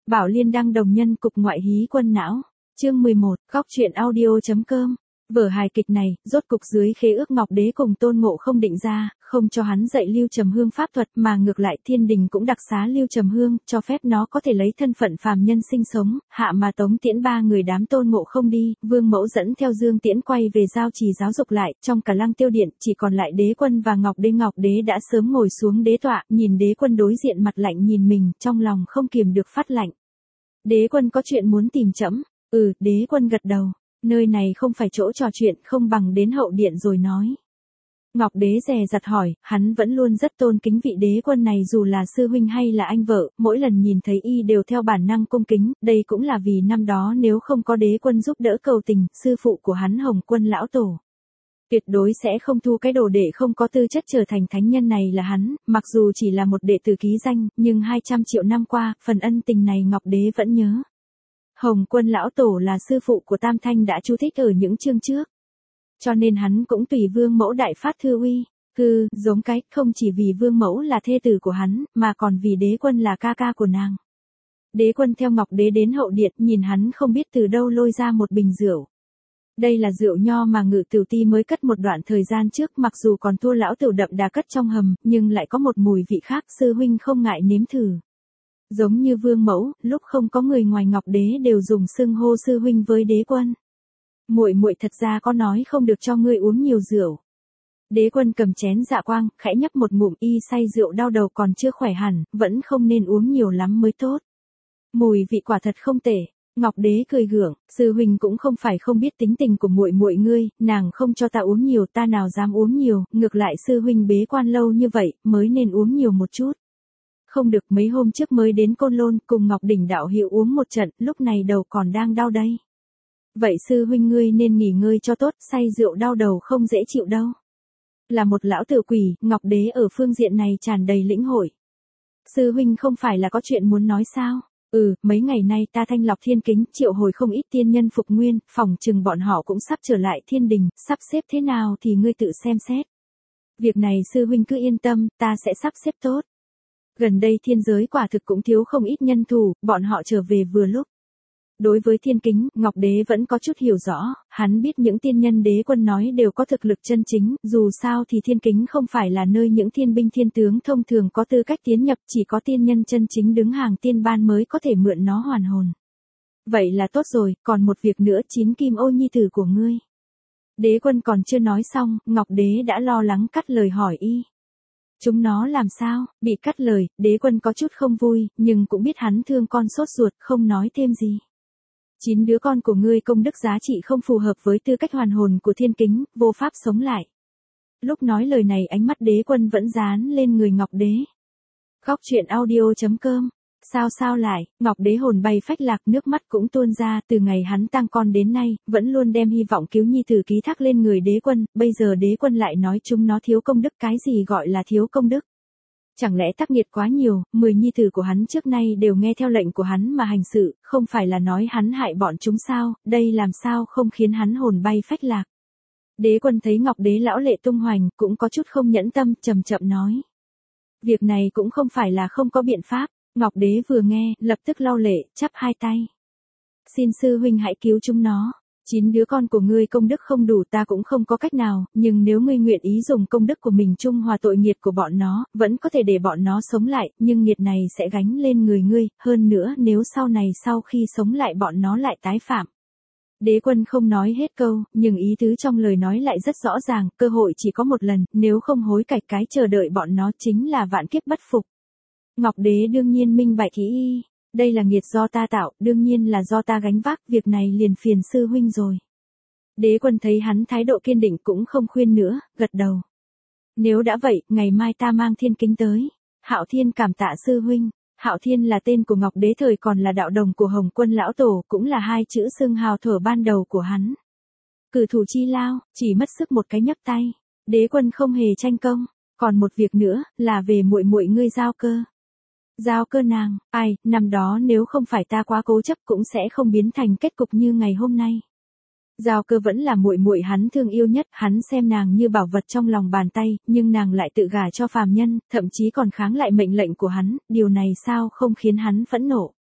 Bảo Liên đăng đồng nhân cục ngoại hí quân não. Chương 11, góc truyện audio.com. Vở hài kịch này, rốt cục dưới khế ước Ngọc Đế cùng Tôn Ngộ Không định ra, không cho hắn dạy Lưu Trầm Hương pháp thuật mà ngược lại Thiên Đình cũng đặc xá Lưu Trầm Hương, cho phép nó có thể lấy thân phận phàm nhân sinh sống, hạ mà Tống Tiễn ba người đám Tôn Ngộ Không đi, Vương Mẫu dẫn theo Dương Tiễn quay về giao trì giáo dục lại, trong cả Lăng Tiêu Điện, chỉ còn lại Đế Quân và Ngọc Đế đã sớm ngồi xuống đế tọa, nhìn Đế Quân đối diện mặt lạnh nhìn mình, trong lòng không kiềm được phát lạnh. Đế Quân có chuyện muốn tìm trẫm. Đế Quân gật đầu. Nơi này không phải chỗ trò chuyện, không bằng đến hậu điện rồi nói. Ngọc Đế dè dặt hỏi, hắn vẫn luôn rất tôn kính vị Đế Quân này dù là sư huynh hay là anh vợ, mỗi lần nhìn thấy y đều theo bản năng cung kính, đây cũng là vì năm đó nếu không có Đế Quân giúp đỡ cầu tình, sư phụ của hắn Hồng Quân lão tổ tuyệt đối sẽ không thu cái đồ đệ không có tư chất trở thành thánh nhân này là hắn, mặc dù chỉ là một đệ tử ký danh, nhưng 200 triệu năm qua, phần ân tình này Ngọc Đế vẫn nhớ. Hồng Quân lão tổ là sư phụ của Tam Thanh đã chú thích ở những chương trước. Cho nên hắn cũng tùy Vương Mẫu đại phát thư uy, giống cái, không chỉ vì Vương Mẫu là thê tử của hắn, mà còn vì Đế Quân là ca ca của nàng. Đế Quân theo Ngọc Đế đến hậu điện, nhìn hắn không biết từ đâu lôi ra một bình rượu. Đây là rượu nho mà Ngự Tửu Ti mới cất một đoạn thời gian trước, mặc dù còn thua lão tửu đậm đà cất trong hầm, nhưng lại có một mùi vị khác, sư huynh không ngại nếm thử. Giống như Vương Mẫu, lúc không có người ngoài Ngọc Đế đều dùng xưng hô sư huynh với Đế Quân. Muội muội thật ra có nói không được cho ngươi uống nhiều rượu. Đế Quân cầm chén dạ quang, khẽ nhấp một ngụm, y say rượu đau đầu còn chưa khỏe hẳn, vẫn không nên uống nhiều lắm mới tốt. Mùi vị quả thật không tệ. Ngọc Đế cười gượng, sư huynh cũng không phải không biết tính tình của muội muội ngươi, nàng không cho ta uống nhiều, ta nào dám uống nhiều, ngược lại sư huynh bế quan lâu như vậy, mới nên uống nhiều một chút. Không được, mấy hôm trước mới đến Côn Lôn, cùng Ngọc Đỉnh đạo hữu uống một trận, lúc này đầu còn đang đau đây. Vậy sư huynh ngươi nên nghỉ ngơi cho tốt, say rượu đau đầu không dễ chịu đâu. Là một lão tử quỷ, Ngọc Đế ở phương diện này tràn đầy lĩnh hội. Sư huynh không phải là có chuyện muốn nói sao? Mấy ngày nay ta thanh lọc thiên kính, triệu hồi không ít tiên nhân phục nguyên, phòng chừng bọn họ cũng sắp trở lại Thiên Đình, sắp xếp thế nào thì ngươi tự xem xét. Việc này sư huynh cứ yên tâm, ta sẽ sắp xếp tốt. Gần đây thiên giới quả thực cũng thiếu không ít nhân thủ, bọn họ trở về vừa lúc. Đối với thiên kính, Ngọc Đế vẫn có chút hiểu rõ, hắn biết những tiên nhân Đế Quân nói đều có thực lực chân chính, dù sao thì thiên kính không phải là nơi những thiên binh thiên tướng thông thường có tư cách tiến nhập, chỉ có tiên nhân chân chính đứng hàng tiên ban mới có thể mượn nó hoàn hồn. Vậy là tốt rồi, còn một việc nữa, 9 kim ô nhi tử của ngươi. Đế Quân còn chưa nói xong, Ngọc Đế đã lo lắng cắt lời hỏi y. Chúng nó làm sao? Bị cắt lời, Đế Quân có chút không vui, nhưng cũng biết hắn thương con sốt ruột, không nói thêm gì. 9 đứa con của ngươi công đức giá trị không phù hợp với tư cách hoàn hồn của thiên kính, vô pháp sống lại. Lúc nói lời này ánh mắt Đế Quân vẫn dán lên người Ngọc Đế. Góc truyện audio.com. Sao lại, Ngọc Đế hồn bay phách lạc, nước mắt cũng tuôn ra, từ ngày hắn tăng con đến nay, vẫn luôn đem hy vọng cứu nhi tử ký thác lên người Đế Quân, bây giờ Đế Quân lại nói chúng nó thiếu công đức, cái gì gọi là thiếu công đức? Chẳng lẽ tác nghiệt quá nhiều, 10 nhi tử của hắn trước nay đều nghe theo lệnh của hắn mà hành sự, không phải là nói hắn hại bọn chúng sao, đây làm sao không khiến hắn hồn bay phách lạc. Đế Quân thấy Ngọc Đế lão lệ tung hoành, cũng có chút không nhẫn tâm, chậm chậm nói. Việc này cũng không phải là không có biện pháp. Ngọc Đế vừa nghe, lập tức lau lệ, chắp hai tay. Xin sư huynh hãy cứu chúng nó. 9 đứa con của ngươi công đức không đủ, ta cũng không có cách nào, nhưng nếu ngươi nguyện ý dùng công đức của mình trung hòa tội nghiệt của bọn nó, vẫn có thể để bọn nó sống lại, nhưng nghiệt này sẽ gánh lên người ngươi, hơn nữa nếu sau này sau khi sống lại bọn nó lại tái phạm. Đế Quân không nói hết câu, nhưng ý tứ trong lời nói lại rất rõ ràng, cơ hội chỉ có một lần, nếu không hối cải cái chờ đợi bọn nó chính là vạn kiếp bất phục. Ngọc Đế đương nhiên minh bạch ý, đây là nghiệt do ta tạo, đương nhiên là do ta gánh vác, việc này liền phiền sư huynh rồi. Đế Quân thấy hắn thái độ kiên định cũng không khuyên nữa, gật đầu. Nếu đã vậy, ngày mai ta mang thiên kính tới. Hạo Thiên cảm tạ sư huynh. Hạo Thiên là tên của Ngọc Đế thời còn là đạo đồng của Hồng Quân lão tổ, cũng là hai chữ xưng hào thuở ban đầu của hắn. Cử thủ chi lao, chỉ mất sức một cái nhấc tay. Đế Quân không hề tranh công, còn một việc nữa, là về muội muội ngươi Giao Cơ. Giao Cơ nàng, năm đó nếu không phải ta quá cố chấp cũng sẽ không biến thành kết cục như ngày hôm nay. Giao Cơ vẫn là muội muội hắn thương yêu nhất, hắn xem nàng như bảo vật trong lòng bàn tay, nhưng nàng lại tự gả cho phàm nhân, thậm chí còn kháng lại mệnh lệnh của hắn, điều này sao không khiến hắn phẫn nộ.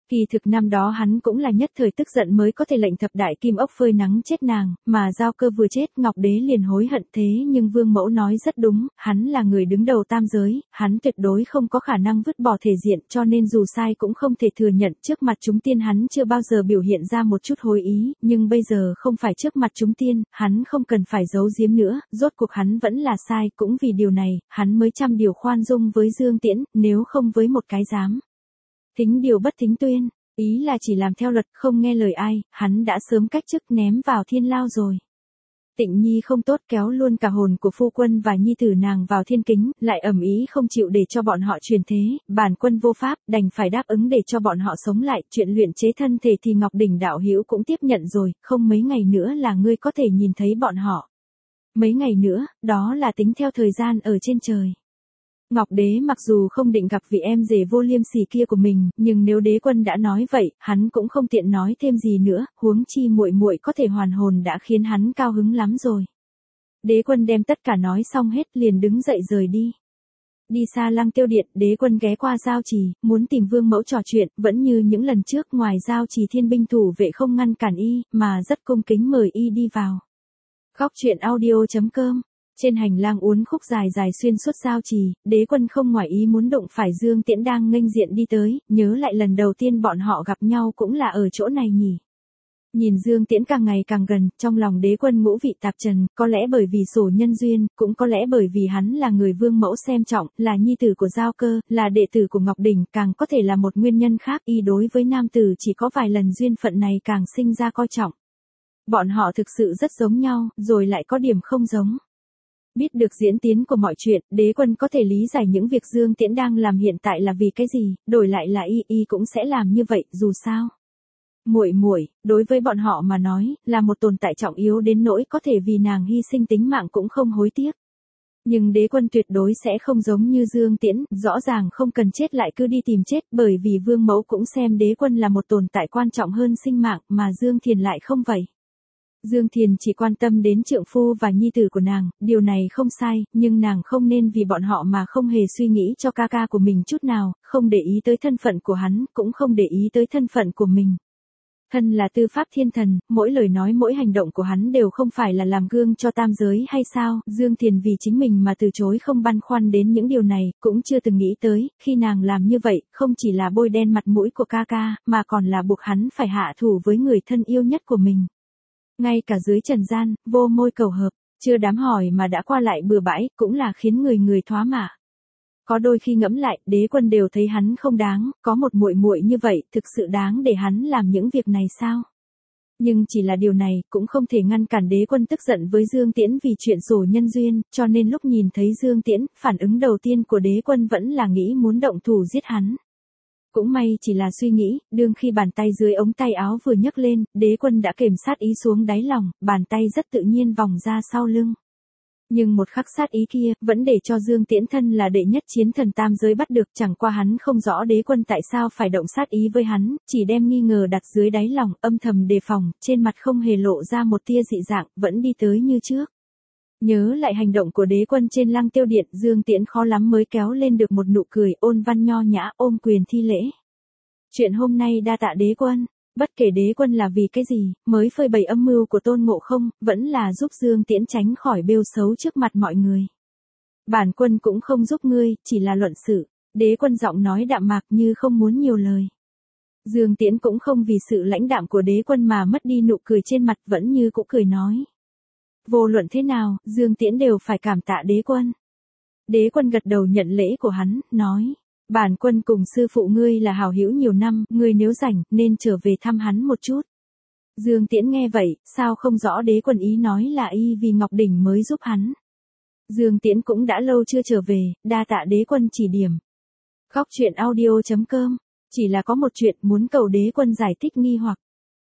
Kỳ thực năm đó hắn cũng là nhất thời tức giận mới có thể lệnh thập đại kim ốc phơi nắng chết nàng, mà Giao Cơ vừa chết Ngọc Đế liền hối hận thế nhưng Vương Mẫu nói rất đúng, hắn là người đứng đầu tam giới, hắn tuyệt đối không có khả năng vứt bỏ thể diện cho nên dù sai cũng không thể thừa nhận trước mặt chúng tiên hắn chưa bao giờ biểu hiện ra một chút hối ý, nhưng bây giờ không phải trước mặt chúng tiên, hắn không cần phải giấu giếm nữa, rốt cuộc hắn vẫn là sai, cũng vì điều này, hắn mới trăm điều khoan dung với Dương Tiễn, nếu không với một cái dám. Thính điều bất thính tuyên, ý là chỉ làm theo luật không nghe lời ai, hắn đã sớm cách chức ném vào thiên lao rồi. Tịnh Nhi không tốt kéo luôn cả hồn của phu quân và nhi tử nàng vào thiên kính, lại ầm ĩ không chịu để cho bọn họ truyền thế, bản quân vô pháp, đành phải đáp ứng để cho bọn họ sống lại, chuyện luyện chế thân thể thì Ngọc Đỉnh đạo hữu cũng tiếp nhận rồi, không mấy ngày nữa là ngươi có thể nhìn thấy bọn họ. Mấy ngày nữa, đó là tính theo thời gian ở trên trời. Ngọc Đế mặc dù không định gặp vị em rể vô liêm sỉ kia của mình, nhưng nếu đế quân đã nói vậy, hắn cũng không tiện nói thêm gì nữa, huống chi muội muội có thể hoàn hồn đã khiến hắn cao hứng lắm rồi. Đế quân đem tất cả nói xong hết liền đứng dậy rời đi. Đi xa Lăng Tiêu Điện, đế quân ghé qua Giao Trì, muốn tìm Vương Mẫu trò chuyện, vẫn như những lần trước ngoài Giao Trì thiên binh thủ vệ không ngăn cản y, mà rất cung kính mời y đi vào. Góc truyện audio.com. Trên hành lang uốn khúc dài dài xuyên suốt Giao Trì, đế quân không ngoài ý muốn đụng phải Dương Tiễn đang nghênh diện đi tới, nhớ lại lần đầu tiên bọn họ gặp nhau cũng là ở chỗ này nhỉ. Nhìn Dương Tiễn càng ngày càng gần, trong lòng đế quân ngũ vị tạp trần, có lẽ bởi vì sổ nhân duyên, cũng có lẽ bởi vì hắn là người Vương Mẫu xem trọng, là nhi tử của Giao Cơ, là đệ tử của Ngọc Đỉnh, càng có thể là một nguyên nhân khác, y đối với nam tử chỉ có vài lần duyên phận này càng sinh ra coi trọng. Bọn họ thực sự rất giống nhau, rồi lại có điểm không giống. Biết được diễn tiến của mọi chuyện, đế quân có thể lý giải những việc Dương Tiễn đang làm hiện tại là vì cái gì, đổi lại là y cũng sẽ làm như vậy, dù sao. Muội, đối với bọn họ mà nói, là một tồn tại trọng yếu đến nỗi có thể vì nàng hy sinh tính mạng cũng không hối tiếc. Nhưng đế quân tuyệt đối sẽ không giống như Dương Tiễn, rõ ràng không cần chết lại cứ đi tìm chết, bởi vì Vương Mẫu cũng xem đế quân là một tồn tại quan trọng hơn sinh mạng, mà Dương Thiền lại không vậy. Dương Thiền chỉ quan tâm đến trượng phu và nhi tử của nàng, điều này không sai, nhưng nàng không nên vì bọn họ mà không hề suy nghĩ cho ca ca của mình chút nào, không để ý tới thân phận của hắn, cũng không để ý tới thân phận của mình. Thân là tư pháp thiên thần, mỗi lời nói mỗi hành động của hắn đều không phải là làm gương cho tam giới hay sao, Dương Thiền vì chính mình mà từ chối không băn khoăn đến những điều này, cũng chưa từng nghĩ tới, khi nàng làm như vậy, không chỉ là bôi đen mặt mũi của ca ca, mà còn là buộc hắn phải hạ thủ với người thân yêu nhất của mình. Ngay cả dưới trần gian, vô môi cầu hợp, chưa đám hỏi mà đã qua lại bừa bãi, cũng là khiến người thoá mạ. Có đôi khi ngẫm lại, đế quân đều thấy hắn không đáng, có một muội muội như vậy, thực sự đáng để hắn làm những việc này sao? Nhưng chỉ là điều này, cũng không thể ngăn cản đế quân tức giận với Dương Tiễn vì chuyện sổ nhân duyên, cho nên lúc nhìn thấy Dương Tiễn, phản ứng đầu tiên của đế quân vẫn là nghĩ muốn động thủ giết hắn. Cũng may chỉ là suy nghĩ, đương khi bàn tay dưới ống tay áo vừa nhấc lên, đế quân đã kềm sát ý xuống đáy lòng, bàn tay rất tự nhiên vòng ra sau lưng. Nhưng một khắc sát ý kia, vẫn để cho Dương Tiễn thân là đệ nhất chiến thần tam giới bắt được, chẳng qua hắn không rõ đế quân tại sao phải động sát ý với hắn, chỉ đem nghi ngờ đặt dưới đáy lòng, âm thầm đề phòng, trên mặt không hề lộ ra một tia dị dạng, vẫn đi tới như trước. Nhớ lại hành động của đế quân trên Lăng Tiêu Điện, Dương Tiễn khó lắm mới kéo lên được một nụ cười ôn văn nho nhã, ôm quyền thi lễ. Chuyện hôm nay đa tạ đế quân, bất kể đế quân là vì cái gì, mới phơi bày âm mưu của Tôn Ngộ Không, vẫn là giúp Dương Tiễn tránh khỏi bêu xấu trước mặt mọi người. Bản quân cũng không giúp ngươi, chỉ là luận sự, đế quân giọng nói đạm mạc như không muốn nhiều lời. Dương Tiễn cũng không vì sự lãnh đạm của đế quân mà mất đi nụ cười trên mặt, vẫn như cũ cười nói. Vô luận thế nào, Dương Tiễn đều phải cảm tạ đế quân. Đế quân gật đầu nhận lễ của hắn, nói. Bản quân cùng sư phụ ngươi là hảo hữu nhiều năm, ngươi nếu rảnh, nên trở về thăm hắn một chút. Dương Tiễn nghe vậy, sao không rõ đế quân ý nói là y vì Ngọc Đỉnh mới giúp hắn. Dương Tiễn cũng đã lâu chưa trở về, đa tạ đế quân chỉ điểm. Góc truyện audio.com, chỉ là có một chuyện muốn cầu đế quân giải thích nghi hoặc.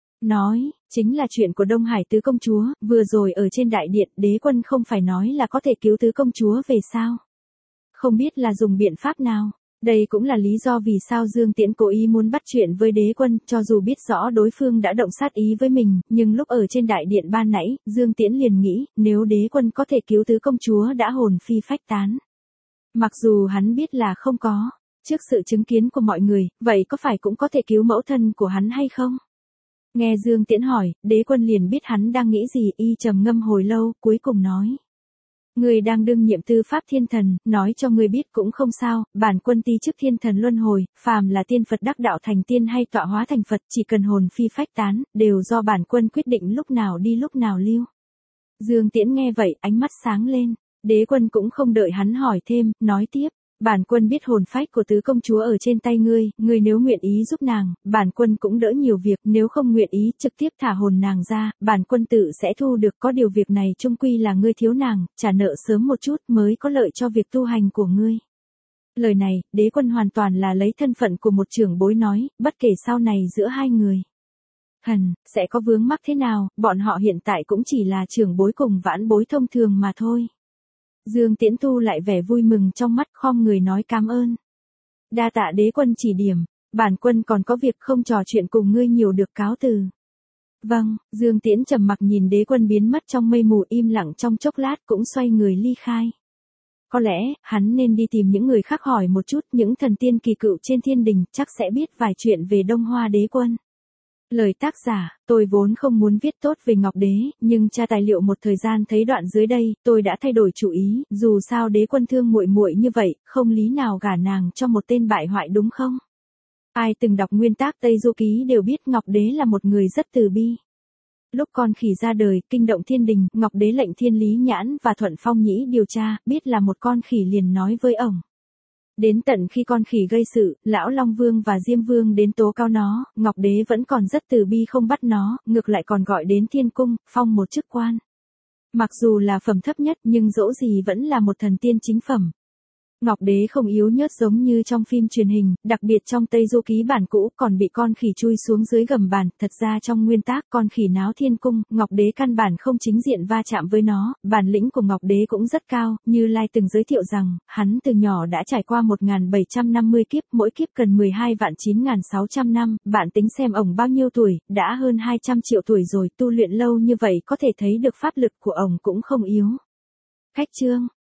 Nói, chính là chuyện của Đông Hải tứ công chúa, vừa rồi ở trên đại điện, đế quân không phải nói là có thể cứu tứ công chúa về sao? Không biết là dùng biện pháp nào? Đây cũng là lý do vì sao Dương Tiễn cố ý muốn bắt chuyện với đế quân, cho dù biết rõ đối phương đã động sát ý với mình, nhưng lúc ở trên đại điện ban nãy, Dương Tiễn liền nghĩ, nếu đế quân có thể cứu tứ công chúa đã hồn phi phách tán. Mặc dù hắn biết là không có. Trước sự chứng kiến của mọi người, vậy có phải cũng có thể cứu mẫu thân của hắn hay không? Nghe Dương Tiễn hỏi, Đế Quân liền biết hắn đang nghĩ gì, y trầm ngâm hồi lâu, cuối cùng nói. Người đang đương nhiệm tư pháp thiên thần, nói cho người biết cũng không sao, bản quân ti chức thiên thần luân hồi, phàm là tiên Phật đắc đạo thành tiên hay tọa hóa thành Phật, chỉ cần hồn phi phách tán, đều do bản quân quyết định lúc nào đi lúc nào lưu. Dương Tiễn nghe vậy, ánh mắt sáng lên. Đế Quân cũng không đợi hắn hỏi thêm, nói tiếp. Bản quân biết hồn phách của tứ công chúa ở trên tay ngươi nếu nguyện ý giúp nàng, bản quân cũng đỡ nhiều việc, nếu không nguyện ý trực tiếp thả hồn nàng ra, bản quân tự sẽ thu được, có điều việc này chung quy là ngươi thiếu nàng, trả nợ sớm một chút mới có lợi cho việc tu hành của ngươi. Lời này, Đế Quân hoàn toàn là lấy thân phận của một trưởng bối nói, bất kể sau này giữa hai người. Sẽ có vướng mắc thế nào, bọn họ hiện tại cũng chỉ là trưởng bối cùng vãn bối thông thường mà thôi. Dương Tiễn thu lại vẻ vui mừng trong mắt, khom người nói cảm ơn. Đa tạ Đế Quân chỉ điểm, bản quân còn có việc không trò chuyện cùng ngươi nhiều được, cáo từ. Vâng, Dương Tiễn trầm mặc nhìn Đế Quân biến mất trong mây mù, im lặng trong chốc lát cũng xoay người ly khai. Có lẽ, hắn nên đi tìm những người khác hỏi một chút, những thần tiên kỳ cựu trên thiên đình chắc sẽ biết vài chuyện về Đông Hoa Đế Quân. Lời tác giả, tôi vốn không muốn viết tốt về Ngọc Đế, nhưng tra tài liệu một thời gian thấy đoạn dưới đây, tôi đã thay đổi chủ ý, dù sao Đế Quân thương muội muội như vậy, không lý nào gả nàng cho một tên bại hoại đúng không? Ai từng đọc nguyên tác Tây Du Ký đều biết Ngọc Đế là một người rất từ bi. Lúc con khỉ ra đời, kinh động thiên đình, Ngọc Đế lệnh Thiên Lý Nhãn và Thuận Phong Nhĩ điều tra, biết là một con khỉ liền nói với ổng. Đến tận khi con khỉ gây sự, Lão Long Vương và Diêm Vương đến tố cáo nó, Ngọc Đế vẫn còn rất từ bi không bắt nó, ngược lại còn gọi đến thiên cung, phong một chức quan. Mặc dù là phẩm thấp nhất nhưng dẫu gì vẫn là một thần tiên chính phẩm. Ngọc Đế không yếu nhớt giống như trong phim truyền hình, đặc biệt trong Tây Du Ký bản cũ còn bị con khỉ chui xuống dưới gầm bàn, thật ra trong nguyên tác con khỉ náo thiên cung, Ngọc Đế căn bản không chính diện va chạm với nó, bản lĩnh của Ngọc Đế cũng rất cao, Như Lai từng giới thiệu rằng, hắn từ nhỏ đã trải qua 1750 kiếp, mỗi kiếp cần 12.9600 năm, bạn tính xem ổng bao nhiêu tuổi, đã hơn 200 triệu tuổi rồi, tu luyện lâu như vậy có thể thấy được pháp lực của ổng cũng không yếu. Cách chương